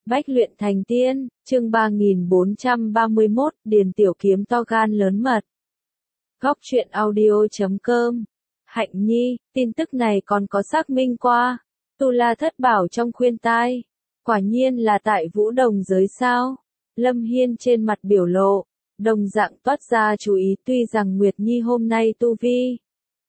Bách luyện thành tiên, chương 3431, Điền Tiểu Kiếm to gan lớn mật. Góc truyện audio.com. Hạnh Nhi, tin tức này còn có xác minh qua. Tu La thất bảo trong khuyên tai. Quả nhiên là tại Vũ Đồng giới sao? Lâm Hiên trên mặt biểu lộ, đồng dạng toát ra chú ý, tuy rằng Nguyệt Nhi hôm nay tu vi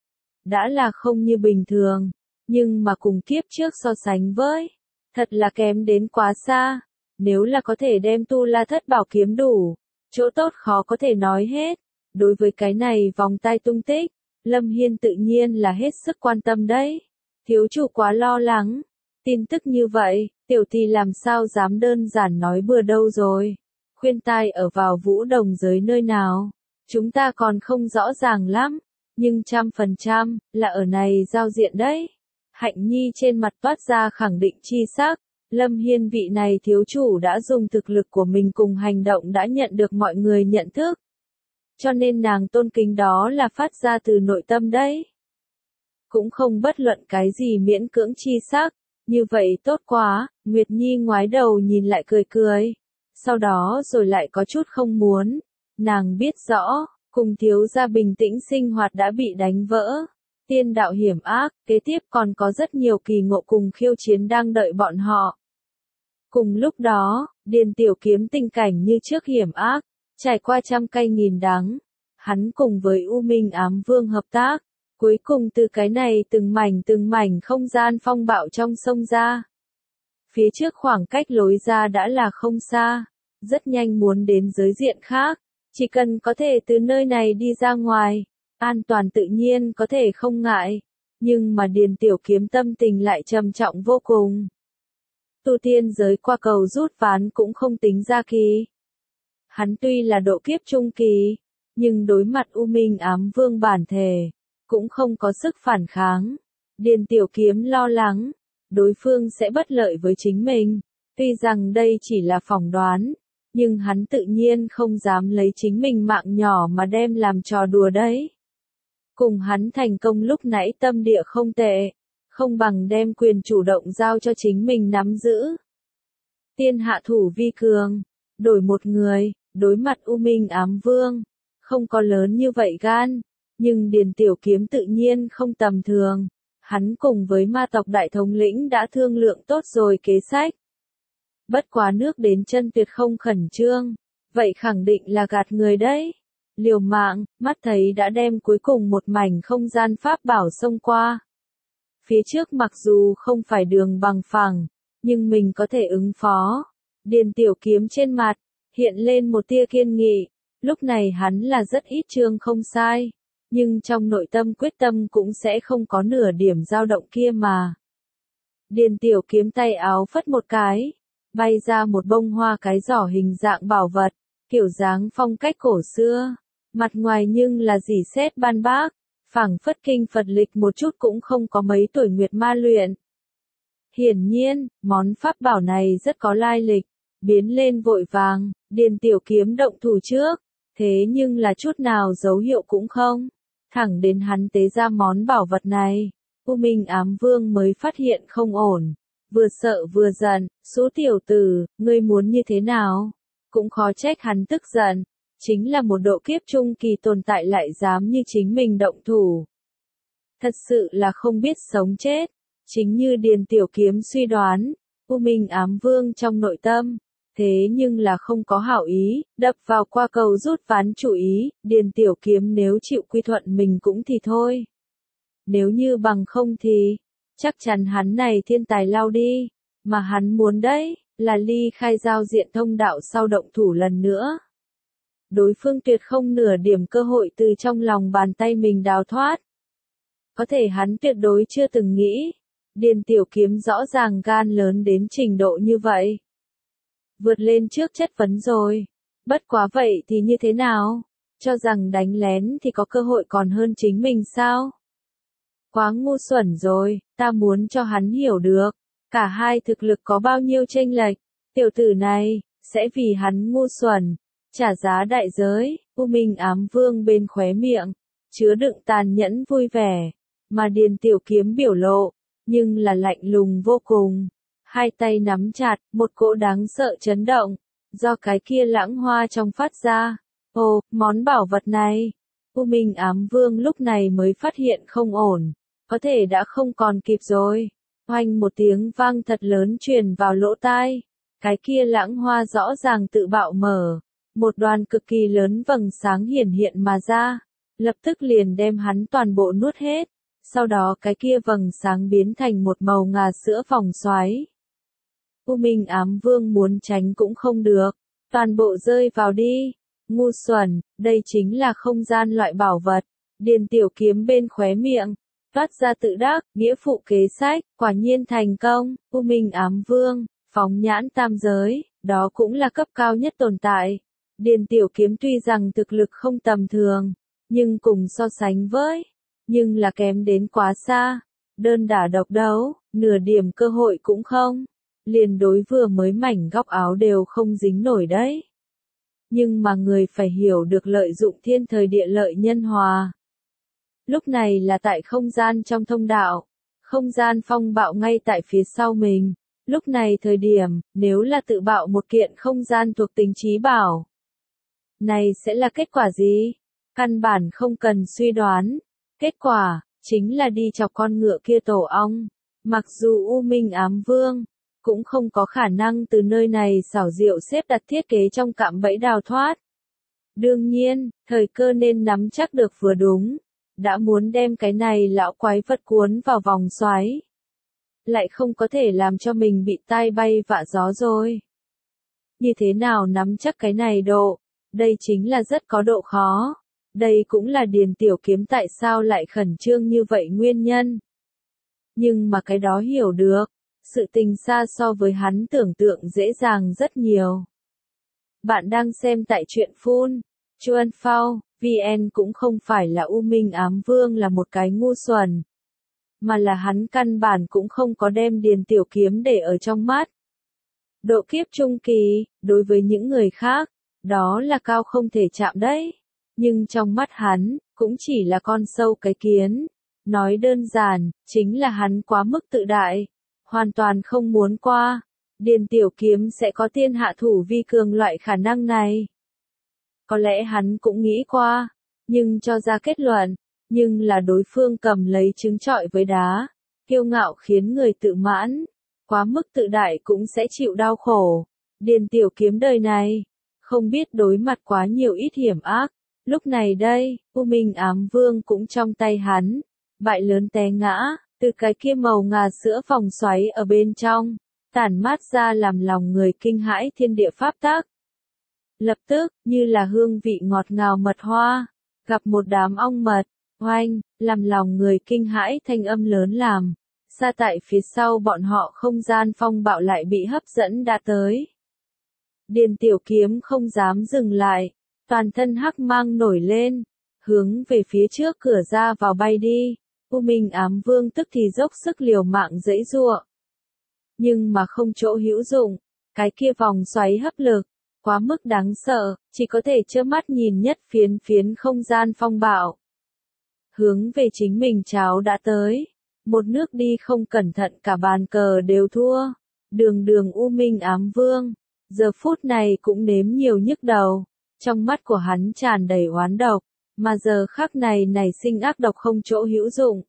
đã là không như bình thường, nhưng mà cùng kiếp trước so sánh với, thật là kém đến quá xa. Nếu là có thể đem Tu La thất bảo kiếm đủ, chỗ tốt khó có thể nói hết. Đối với cái này vòng tay tung tích, Lâm Hiên tự nhiên là hết sức quan tâm đấy. Thiếu chủ quá lo lắng. Tin tức như vậy, tiểu tỷ làm sao dám đơn giản nói bừa đâu rồi. Khuyên tai ở vào Vũ Đồng giới nơi nào, chúng ta còn không rõ ràng lắm, nhưng 100% là ở này giao diện đấy. Hạnh Nhi trên mặt toát ra khẳng định chi sắc. Lâm Hiên vị này thiếu chủ đã dùng thực lực của mình cùng hành động đã nhận được mọi người nhận thức. Cho nên nàng tôn kính đó là phát ra từ nội tâm đấy. Cũng không bất luận cái gì miễn cưỡng chi sắc. Như vậy tốt quá. Nguyệt Nhi ngoái đầu nhìn lại cười cười. Sau đó rồi lại có chút không muốn. Nàng biết rõ, cùng thiếu gia bình tĩnh sinh hoạt đã bị đánh vỡ. Tiên đạo hiểm ác, kế tiếp còn có rất nhiều kỳ ngộ cùng khiêu chiến đang đợi bọn họ. Cùng lúc đó, Điền Tiểu Kiếm tình cảnh như trước hiểm ác, trải qua trăm cay nghìn đắng. Hắn cùng với U Minh Ám Vương hợp tác, cuối cùng từ cái này từng mảnh không gian phong bạo trong sông ra. Phía trước khoảng cách lối ra đã là không xa, rất nhanh muốn đến giới diện khác, chỉ cần có thể từ nơi này đi ra ngoài, an toàn tự nhiên có thể không ngại, nhưng mà Điền Tiểu Kiếm tâm tình lại trầm trọng vô cùng. Tu tiên giới qua cầu rút ván cũng không tính ra kỳ. Hắn tuy là độ kiếp trung kỳ, nhưng đối mặt U Minh Ám Vương bản thể, cũng không có sức phản kháng. Điền Tiểu Kiếm lo lắng, đối phương sẽ bất lợi với chính mình. Tuy rằng đây chỉ là phỏng đoán, nhưng hắn tự nhiên không dám lấy chính mình mạng nhỏ mà đem làm trò đùa đấy. Cùng hắn thành công lúc nãy tâm địa không tệ, không bằng đem quyền chủ động giao cho chính mình nắm giữ. Tiên hạ thủ vi cường, đổi một người, đối mặt U Minh Ám Vương, không có lớn như vậy gan, nhưng Điền Tiểu Kiếm tự nhiên không tầm thường. Hắn cùng với ma tộc đại thống lĩnh đã thương lượng tốt rồi kế sách. Bất quá nước đến chân tuyệt không khẩn trương, vậy khẳng định là gạt người đấy. Liều mạng, mắt thấy đã đem cuối cùng một mảnh không gian pháp bảo xông qua. Phía trước mặc dù không phải đường bằng phẳng, nhưng mình có thể ứng phó. Điền Tiểu Kiếm trên mặt, hiện lên một tia kiên nghị. Lúc này hắn là rất ít trương không sai, nhưng trong nội tâm quyết tâm cũng sẽ không có nửa điểm dao động kia mà. Điền Tiểu Kiếm tay áo phất một cái, bay ra một bông hoa cái giỏ hình dạng bảo vật, kiểu dáng phong cách cổ xưa, mặt ngoài nhưng là dỉ sét ban bác, phảng phất kinh Phật lịch một chút cũng không có mấy tuổi nguyệt ma luyện. Hiển nhiên, món pháp bảo này rất có lai lịch, biến lên vội vàng, Điền Tiểu Kiếm động thủ trước, thế nhưng là chút nào dấu hiệu cũng không. Thẳng đến hắn tế ra món bảo vật này, U Minh Ám Vương mới phát hiện không ổn, vừa sợ vừa giận, số tiểu tử, ngươi muốn như thế nào? Cũng khó trách hắn tức giận, chính là một độ kiếp trung kỳ tồn tại lại dám như chính mình động thủ. Thật sự là không biết sống chết, chính như Điền Tiểu Kiếm suy đoán, U Minh Ám Vương trong nội tâm, thế nhưng là không có hảo ý, đập vào qua cầu rút ván chủ ý, Điền Tiểu Kiếm nếu chịu quy thuận mình cũng thì thôi. Nếu như bằng không thì, chắc chắn hắn này thiên tài lao đi, mà hắn muốn đấy, là ly khai giao diện thông đạo sau động thủ lần nữa. Đối phương tuyệt không nửa điểm cơ hội từ trong lòng bàn tay mình đào thoát. Có thể hắn tuyệt đối chưa từng nghĩ, Điền Tiểu Kiếm rõ ràng gan lớn đến trình độ như vậy. Vượt lên trước chất vấn rồi. Bất quá vậy thì như thế nào? Cho rằng đánh lén thì có cơ hội còn hơn chính mình sao? Quá ngu xuẩn rồi, ta muốn cho hắn hiểu được. Cả hai thực lực có bao nhiêu chênh lệch. Tiểu tử này, sẽ vì hắn ngu xuẩn, trả giá đại giới. U Minh Ám Vương bên khóe miệng, chứa đựng tàn nhẫn vui vẻ. Mà Điền Tiểu Kiếm biểu lộ, nhưng là lạnh lùng vô cùng. hai tay nắm chặt, một cỗ đáng sợ chấn động, do cái kia lãng hoa trong phát ra. Ồ, món bảo vật này. U Minh Ám Vương lúc này mới phát hiện không ổn, có thể đã không còn kịp rồi. Oanh một tiếng vang thật lớn truyền vào lỗ tai, cái kia lãng hoa rõ ràng tự bạo mở, một đoàn cực kỳ lớn vầng sáng hiển hiện mà ra, lập tức liền đem hắn toàn bộ nuốt hết, sau đó cái kia vầng sáng biến thành một màu ngà sữa vòng xoáy. U Minh Ám Vương muốn tránh cũng không được, toàn bộ rơi vào đi. Ngu xuẩn, đây chính là không gian loại bảo vật. Điền Tiểu Kiếm bên khóe miệng toát ra tự đắc, nghĩa phụ kế sách, quả nhiên thành công. U Minh Ám Vương, phóng nhãn tam giới, đó cũng là cấp cao nhất tồn tại. Điền Tiểu Kiếm tuy rằng thực lực không tầm thường, nhưng cùng so sánh với, nhưng là kém đến quá xa. Đơn đả độc đấu, nửa điểm cơ hội cũng không. Liền đối vừa mới mảnh góc áo đều không dính nổi đấy. Nhưng mà người phải hiểu được lợi dụng thiên thời địa lợi nhân hòa. Lúc này là tại không gian trong thông đạo, không gian phong bạo ngay tại phía sau mình. Lúc này thời điểm, nếu là tự bạo một kiện không gian thuộc tính chí bảo, này sẽ là kết quả gì? Căn bản không cần suy đoán. Kết quả, chính là đi chọc con ngựa kia tổ ong. Mặc dù U Minh Ám Vương cũng không có khả năng từ nơi này xảo diệu xếp đặt thiết kế trong cạm bẫy đào thoát. Đương nhiên, thời cơ nên nắm chắc được vừa đúng, đã muốn đem cái này lão quái vật cuốn vào vòng xoáy. Lại không có thể làm cho mình bị tai bay vạ gió rồi. Như thế nào nắm chắc cái này độ, đây chính là rất có độ khó. Đây cũng là Điền Tiểu Kiếm tại sao lại khẩn trương như vậy nguyên nhân. Nhưng mà cái đó hiểu được. Sự tình xa so với hắn tưởng tượng dễ dàng rất nhiều. Bạn đang xem tại truyện phun. Chuan Phao, VN cũng không phải là U Minh Ám Vương là một cái ngu xuẩn. Mà là hắn căn bản cũng không có đem Điền Tiểu Kiếm để ở trong mắt. Độ kiếp trung kỳ, đối với những người khác, đó là cao không thể chạm đấy. Nhưng trong mắt hắn, cũng chỉ là con sâu cái kiến. Nói đơn giản, chính là hắn quá mức tự đại. Hoàn toàn không muốn qua, Điền Tiểu Kiếm sẽ có tiên hạ thủ vi cường loại khả năng này. Có lẽ hắn cũng nghĩ qua, nhưng cho ra kết luận, nhưng là đối phương cầm lấy trứng trọi với đá, kiêu ngạo khiến người tự mãn, quá mức tự đại cũng sẽ chịu đau khổ. Điền Tiểu Kiếm đời này, không biết đối mặt quá nhiều ít hiểm ác, lúc này đây, U Minh Ám Vương cũng trong tay hắn, bại lớn té ngã. Từ cái kia màu ngà sữa vòng xoáy ở bên trong, tản mát ra làm lòng người kinh hãi thiên địa pháp tắc. Lập tức, như là hương vị ngọt ngào mật hoa, gặp một đám ong mật, oanh, làm lòng người kinh hãi thanh âm lớn làm. Xa tại phía sau bọn họ không gian phong bạo lại bị hấp dẫn đã tới. Điền Tiểu Kiếm không dám dừng lại, toàn thân hắc mang nổi lên, hướng về phía trước cửa ra vào bay đi. U Minh Ám Vương tức thì dốc sức liều mạng giãy giụa. Nhưng mà không chỗ hữu dụng, cái kia vòng xoáy hấp lực, quá mức đáng sợ, chỉ có thể trơ mắt nhìn nhất phiến phiến không gian phong bạo. Hướng về chính mình cháo đã tới, một nước đi không cẩn thận cả bàn cờ đều thua. Đường đường U Minh Ám Vương, giờ phút này cũng nếm nhiều nhức đầu, trong mắt của hắn tràn đầy oán độc. Mà giờ khắc này nảy sinh ác độc không chỗ hữu dụng.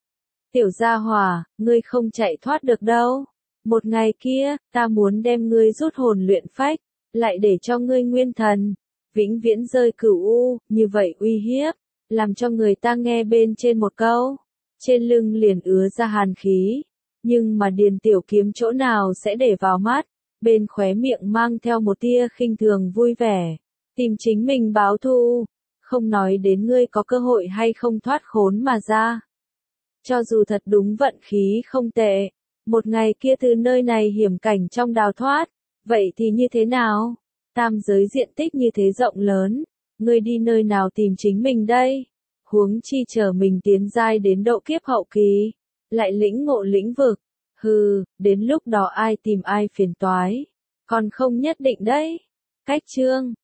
Tiểu gia hỏa, ngươi không chạy thoát được đâu. Một ngày kia, ta muốn đem ngươi rút hồn luyện phách, lại để cho ngươi nguyên thần, vĩnh viễn rơi cửu u, như vậy uy hiếp, làm cho người ta nghe bên trên một câu. Trên lưng liền ứa ra hàn khí. Nhưng mà Điền Tiểu Kiếm chỗ nào sẽ để vào mắt, bên khóe miệng mang theo một tia khinh thường vui vẻ. Tìm chính mình báo thù. Không nói đến ngươi có cơ hội hay không thoát khốn mà ra. Cho dù thật đúng vận khí không tệ, một ngày kia từ nơi này hiểm cảnh trong đào thoát, vậy thì như thế nào? Tam giới diện tích như thế rộng lớn, ngươi đi nơi nào tìm chính mình đây? Huống chi chờ mình tiến giai đến độ kiếp hậu kỳ, lại lĩnh ngộ lĩnh vực. Hừ, đến lúc đó ai tìm ai phiền toái, còn không nhất định đấy. Cách chương